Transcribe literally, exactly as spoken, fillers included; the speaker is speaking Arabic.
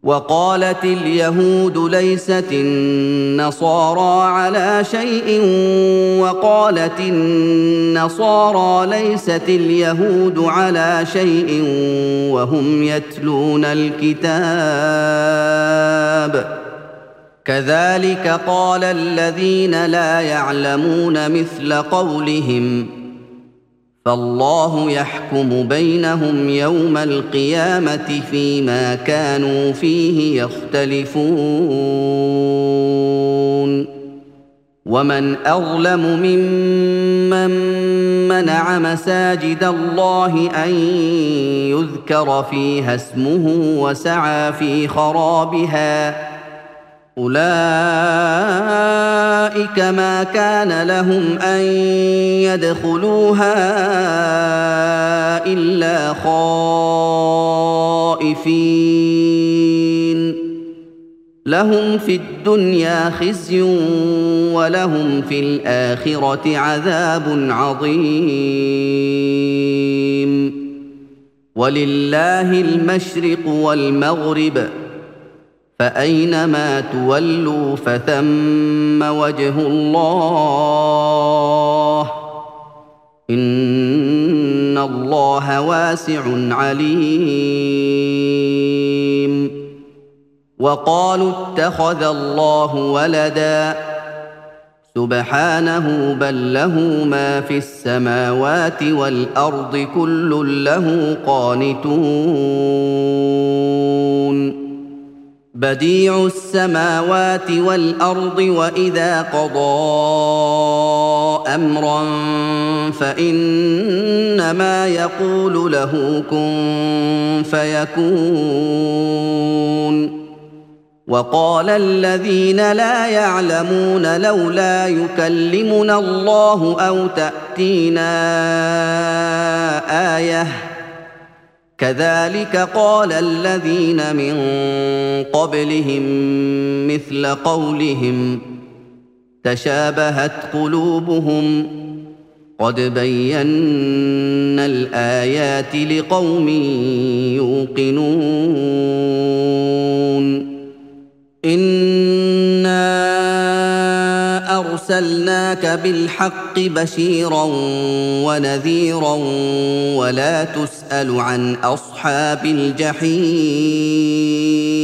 وقالت اليهود ليست النصارى على شيء وقالت النصارى ليست اليهود على شيء وهم يتلون الكتاب كذلك قال الذين لا يعلمون مثل قولهم فالله يحكم بينهم يوم القيامة فيما كانوا فيه يختلفون ومن أظلم ممن منع مساجد الله أن يذكر فيها اسمه وسعى في خرابها أولئك ما كان لهم أن يدخلوها إلا خائفين لهم في الدنيا خزي ولهم في الآخرة عذاب عظيم ولله المشرق والمغرب فأينما تولوا فثم وجه الله إن الله واسع عليم وقالوا اتخذ الله ولدا سبحانه بل له ما في السماوات والأرض كل له قانتون بديع السماوات والأرض وإذا قضى أمرا فإنما يقول له كن فيكون وقال الذين لا يعلمون لولا يكلمنا الله أو تأتينا آية كذلك قال الذين من قبلهم مثل قولهم تشابهت قلوبهم قد بينا الآيات لقوم يوقنون إنا أرسلناك بالحق بشيرا ونذيرا ولا تسأل عن أصحاب الجحيم